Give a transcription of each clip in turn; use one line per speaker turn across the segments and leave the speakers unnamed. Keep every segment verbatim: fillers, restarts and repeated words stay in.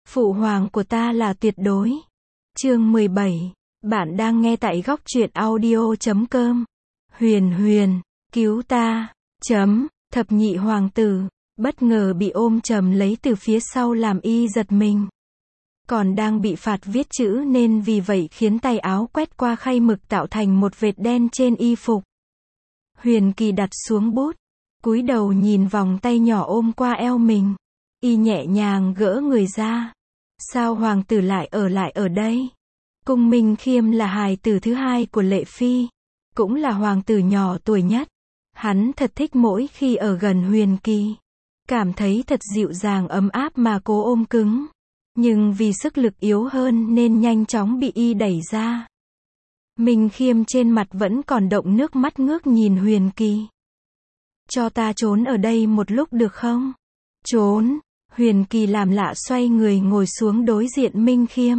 Phụ hoàng của ta là tuyệt đối. Chương mười bảy. Bạn đang nghe tại góc truyện audio chấm com. Huyền Huyền, cứu ta. Chấm, thập nhị hoàng tử, bất ngờ bị ôm chầm lấy từ phía sau làm y giật mình. Còn đang bị phạt viết chữ nên vì vậy khiến tay áo quét qua khay mực tạo thành một vệt đen trên y phục. Huyền Kỳ đặt xuống bút, cúi đầu nhìn vòng tay nhỏ ôm qua eo mình. Y nhẹ nhàng gỡ người ra. Sao hoàng tử lại ở lại ở đây? Cung Minh Khiêm là hài tử thứ hai của Lệ Phi, cũng là hoàng tử nhỏ tuổi nhất. Hắn thật thích mỗi khi ở gần Huyền Kỳ, cảm thấy thật dịu dàng ấm áp mà cố ôm cứng. Nhưng vì sức lực yếu hơn nên nhanh chóng bị y đẩy ra. Minh Khiêm trên mặt vẫn còn đọng nước mắt ngước nhìn Huyền Kỳ. Cho ta trốn ở đây một lúc được không? Trốn. Huyền Kỳ làm lạ xoay người ngồi xuống đối diện Minh Khiêm.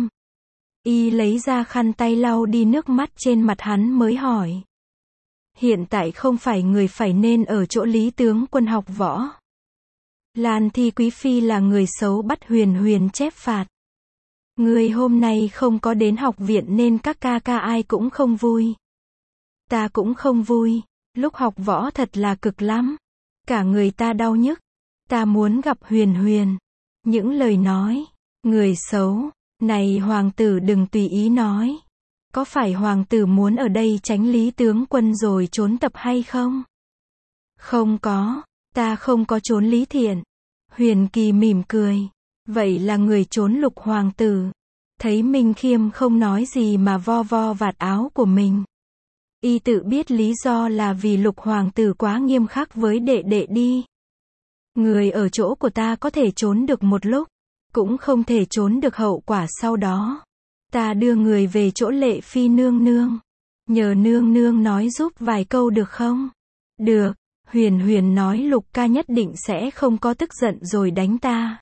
Y lấy ra khăn tay lau đi nước mắt trên mặt hắn mới hỏi. Hiện tại không phải người phải nên ở chỗ Lý tướng quân học võ. Lan Thi Quý Phi là người xấu bắt Huyền Huyền chép phạt. Người hôm nay không có đến học viện nên các ca ca ai cũng không vui. Ta cũng không vui, lúc học võ thật là cực lắm. Cả người ta đau nhức. Ta muốn gặp Huyền Huyền. Những lời nói, người xấu, này hoàng tử đừng tùy ý nói. Có phải hoàng tử muốn ở đây tránh Lý tướng quân rồi trốn tập hay không? Không có, ta không có trốn Lý Thiện. Huyền Kỳ mỉm cười. Vậy là người trốn Lục hoàng tử. Thấy Minh Khiêm không nói gì mà vo vo vạt áo của mình. Y tự biết lý do là vì Lục hoàng tử quá nghiêm khắc với đệ đệ đi. Người ở chỗ của ta có thể trốn được một lúc, cũng không thể trốn được hậu quả sau đó. Ta đưa người về chỗ Lệ Phi nương nương. Nhờ nương nương nói giúp vài câu được không? Được. Huyền Huyền nói Lục ca nhất định sẽ không có tức giận rồi đánh ta.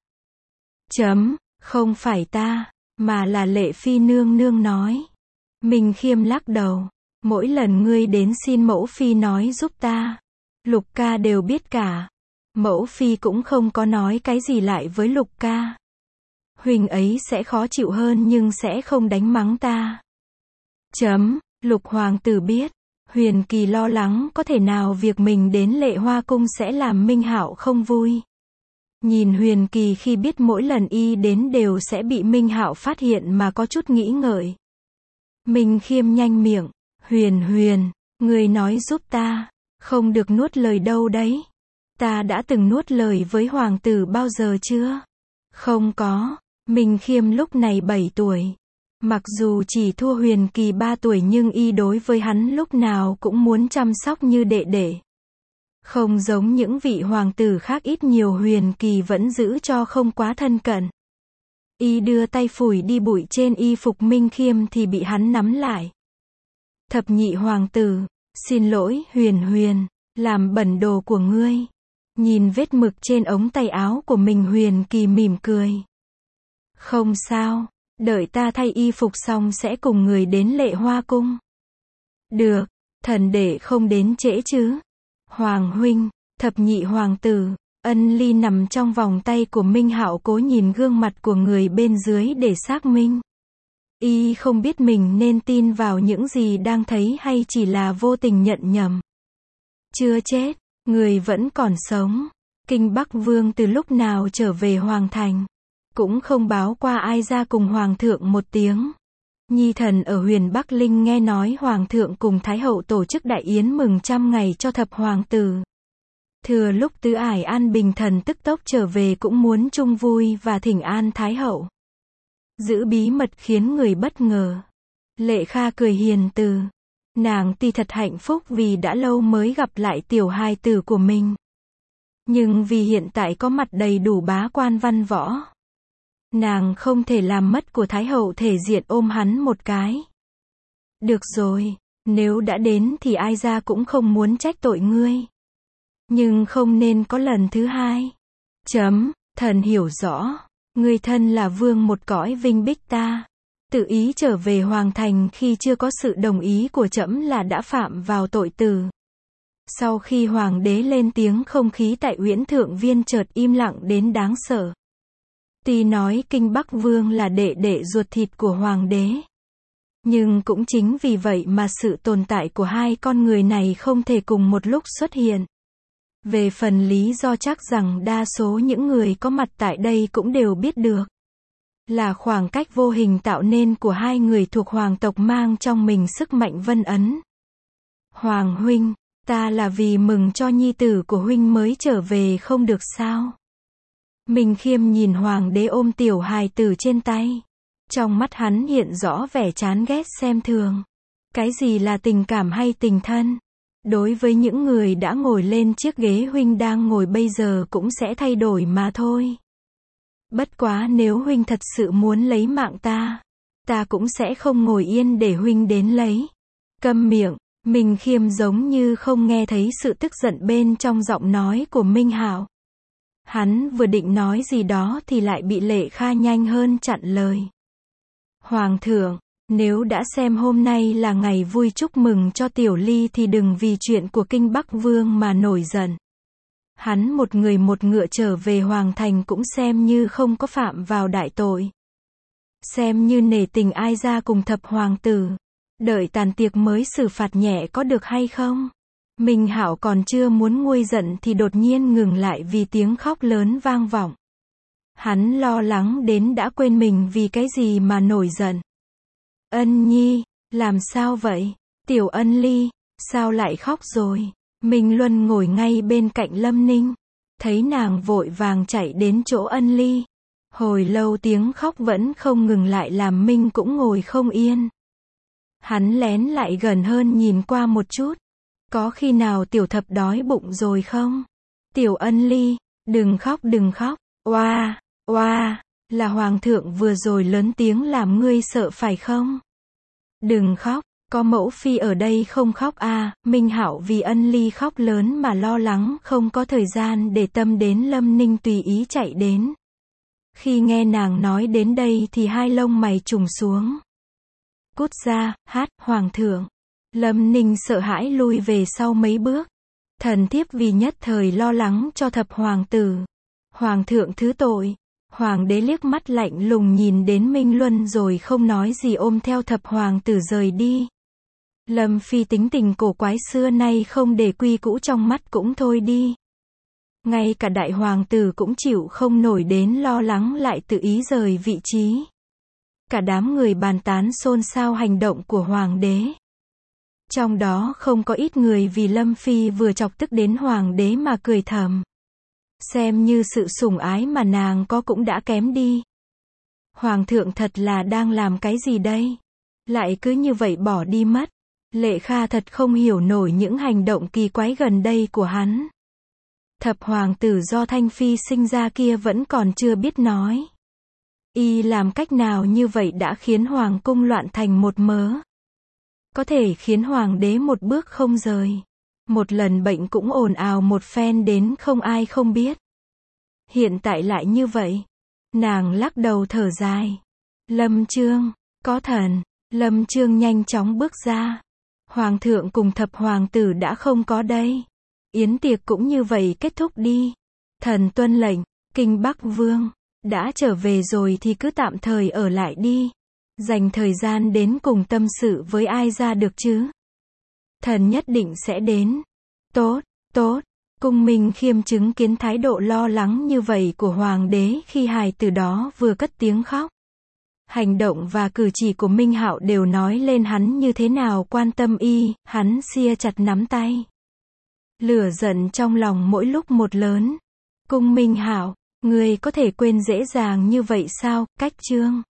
Chấm, không phải ta, mà là Lệ Phi nương nương nói. Minh Khiêm lắc đầu. Mỗi lần ngươi đến xin mẫu phi nói giúp ta, Lục ca đều biết cả. Mẫu phi cũng không có nói cái gì lại với Lục ca. Huỳnh ấy sẽ khó chịu hơn nhưng sẽ không đánh mắng ta. Chấm, Lục hoàng tử biết. Huyền Kỳ lo lắng có thể nào việc mình đến Lệ Hoa cung sẽ làm Minh Hạo không vui. Nhìn Huyền Kỳ khi biết mỗi lần y đến đều sẽ bị Minh Hạo phát hiện mà có chút nghĩ ngợi. Minh Khiêm nhanh miệng. Huyền Huyền, người nói giúp ta, không được nuốt lời đâu đấy. Ta đã từng nuốt lời với hoàng tử bao giờ chưa? Không có. Minh Khiêm lúc này bảy tuổi. Mặc dù chỉ thua Huyền Kỳ ba tuổi nhưng y đối với hắn lúc nào cũng muốn chăm sóc như đệ đệ. Không giống những vị hoàng tử khác ít nhiều Huyền Kỳ vẫn giữ cho không quá thân cận. Y đưa tay phủi đi bụi trên y phục Minh Khiêm thì bị hắn nắm lại. Thập nhị hoàng tử, xin lỗi Huyền Huyền, làm bẩn đồ của ngươi. Nhìn vết mực trên ống tay áo của mình Huyền Kỳ mỉm cười. Không sao, đợi ta thay y phục xong sẽ cùng người đến Lệ Hoa cung. Được, thần đệ không đến trễ chứ. Hoàng huynh, thập nhị hoàng tử, Ân Ly nằm trong vòng tay của Minh Hạo cố nhìn gương mặt của người bên dưới để xác minh. Y không biết mình nên tin vào những gì đang thấy hay chỉ là vô tình nhận nhầm. Chưa chết, người vẫn còn sống. Kinh Bắc Vương từ lúc nào trở về Hoàng thành, cũng không báo qua ai ra cùng Hoàng thượng một tiếng. Nhi thần ở Huyền Bắc Linh nghe nói Hoàng thượng cùng Thái hậu tổ chức đại yến mừng trăm ngày cho thập hoàng tử. Thừa lúc Tứ Ải An Bình thần tức tốc trở về cũng muốn chung vui và thỉnh an Thái hậu. Giữ bí mật khiến người bất ngờ. Lệ Kha cười hiền từ. Nàng tuy thật hạnh phúc vì đã lâu mới gặp lại tiểu hài tử của mình. Nhưng vì hiện tại có mặt đầy đủ bá quan văn võ, nàng không thể làm mất của Thái hậu thể diện ôm hắn một cái. Được rồi, nếu đã đến thì ai ra cũng không muốn trách tội ngươi. Nhưng không nên có lần thứ hai. Chấm, thần hiểu rõ. Người thân là vương một cõi vinh bích ta. Tự ý trở về Hoàng thành khi chưa có sự đồng ý của trẫm là đã phạm vào tội tử. Sau khi hoàng đế lên tiếng không khí tại Uyển Thượng Viên chợt im lặng đến đáng sợ. Tuy nói Kinh Bắc Vương là đệ đệ ruột thịt của hoàng đế, nhưng cũng chính vì vậy mà sự tồn tại của hai con người này không thể cùng một lúc xuất hiện. Về phần lý do chắc rằng đa số những người có mặt tại đây cũng đều biết được. Là khoảng cách vô hình tạo nên của hai người thuộc hoàng tộc mang trong mình sức mạnh vân ấn. Hoàng huynh, ta là vì mừng cho nhi tử của huynh mới trở về không được sao? Minh Khiêm nhìn hoàng đế ôm tiểu hài tử trên tay. Trong mắt hắn hiện rõ vẻ chán ghét xem thường. Cái gì là tình cảm hay tình thân? Đối với những người đã ngồi lên chiếc ghế huynh đang ngồi bây giờ cũng sẽ thay đổi mà thôi. Bất quá nếu huynh thật sự muốn lấy mạng ta, ta cũng sẽ không ngồi yên để huynh đến lấy. Câm miệng, Minh Khiêm giống như không nghe thấy sự tức giận bên trong giọng nói của Minh Hạo. Hắn vừa định nói gì đó thì lại bị Lệ Kha nhanh hơn chặn lời. Hoàng thượng, nếu đã xem hôm nay là ngày vui chúc mừng cho Tiểu Ly thì đừng vì chuyện của Kinh Bắc Vương mà nổi giận. Hắn một người một ngựa trở về Hoàng Thành cũng xem như không có phạm vào đại tội. Xem như nể tình ai ra cùng thập hoàng tử. Đợi tàn tiệc mới xử phạt nhẹ có được hay không? Minh Hạo còn chưa muốn nguôi giận thì đột nhiên ngừng lại vì tiếng khóc lớn vang vọng. Hắn lo lắng đến đã quên mình vì cái gì mà nổi giận. Ân Nhi, làm sao vậy? Tiểu Ân Ly, sao lại khóc rồi? Minh Luân ngồi ngay bên cạnh Lâm Ninh. Thấy nàng vội vàng chạy đến chỗ Ân Ly. Hồi lâu tiếng khóc vẫn không ngừng lại làm Minh cũng ngồi không yên. Hắn lén lại gần hơn nhìn qua một chút. Có khi nào tiểu thập đói bụng rồi không? Tiểu Ân Ly, đừng khóc đừng khóc. Oa, oa, là hoàng thượng vừa rồi lớn tiếng làm ngươi sợ phải không? Đừng khóc, có mẫu phi ở đây không khóc à? Minh Hạo vì Ân Ly khóc lớn mà lo lắng không có thời gian để tâm đến Lâm Ninh tùy ý chạy đến. Khi nghe nàng nói đến đây thì hai lông mày trùng xuống. Cút ra, hát, hoàng thượng. Lâm Ninh sợ hãi lui về sau mấy bước. Thần thiếp vì nhất thời lo lắng cho thập hoàng tử. Hoàng thượng thứ tội. Hoàng đế liếc mắt lạnh lùng nhìn đến Minh Luân rồi không nói gì ôm theo thập hoàng tử rời đi. Lâm phi tính tình cổ quái xưa nay không để quy cũ trong mắt cũng thôi đi. Ngay cả đại hoàng tử cũng chịu không nổi đến lo lắng lại tự ý rời vị trí. Cả đám người bàn tán xôn xao hành động của hoàng đế. Trong đó không có ít người vì Lâm phi vừa chọc tức đến hoàng đế mà cười thầm. Xem như sự sủng ái mà nàng có cũng đã kém đi. Hoàng thượng thật là đang làm cái gì đây? Lại cứ như vậy bỏ đi mất. Lệ Kha thật không hiểu nổi những hành động kỳ quái gần đây của hắn. Thập hoàng tử do Thanh Phi sinh ra kia vẫn còn chưa biết nói. Y làm cách nào như vậy đã khiến hoàng cung loạn thành một mớ. Có thể khiến hoàng đế một bước không rời. Một lần bệnh cũng ồn ào một phen đến không ai không biết. Hiện tại lại như vậy. Nàng lắc đầu thở dài. Lâm Chương, có thần. Lâm Chương nhanh chóng bước ra. Hoàng thượng cùng thập hoàng tử đã không có đây. Yến tiệc cũng như vậy kết thúc đi. Thần tuân lệnh, Kinh Bắc Vương. Đã trở về rồi thì cứ tạm thời ở lại đi. Dành thời gian đến cùng tâm sự với ai ra được chứ. Thần nhất định sẽ đến. Tốt, tốt. Cung Minh Khiêm chứng kiến thái độ lo lắng như vậy của hoàng đế khi hài tử đó vừa cất tiếng khóc. Hành động và cử chỉ của Minh Hạo đều nói lên hắn như thế nào quan tâm y, hắn sia chặt nắm tay. Lửa giận trong lòng mỗi lúc một lớn. Cung Minh Hạo, ngươi có thể quên dễ dàng như vậy sao? Cách chương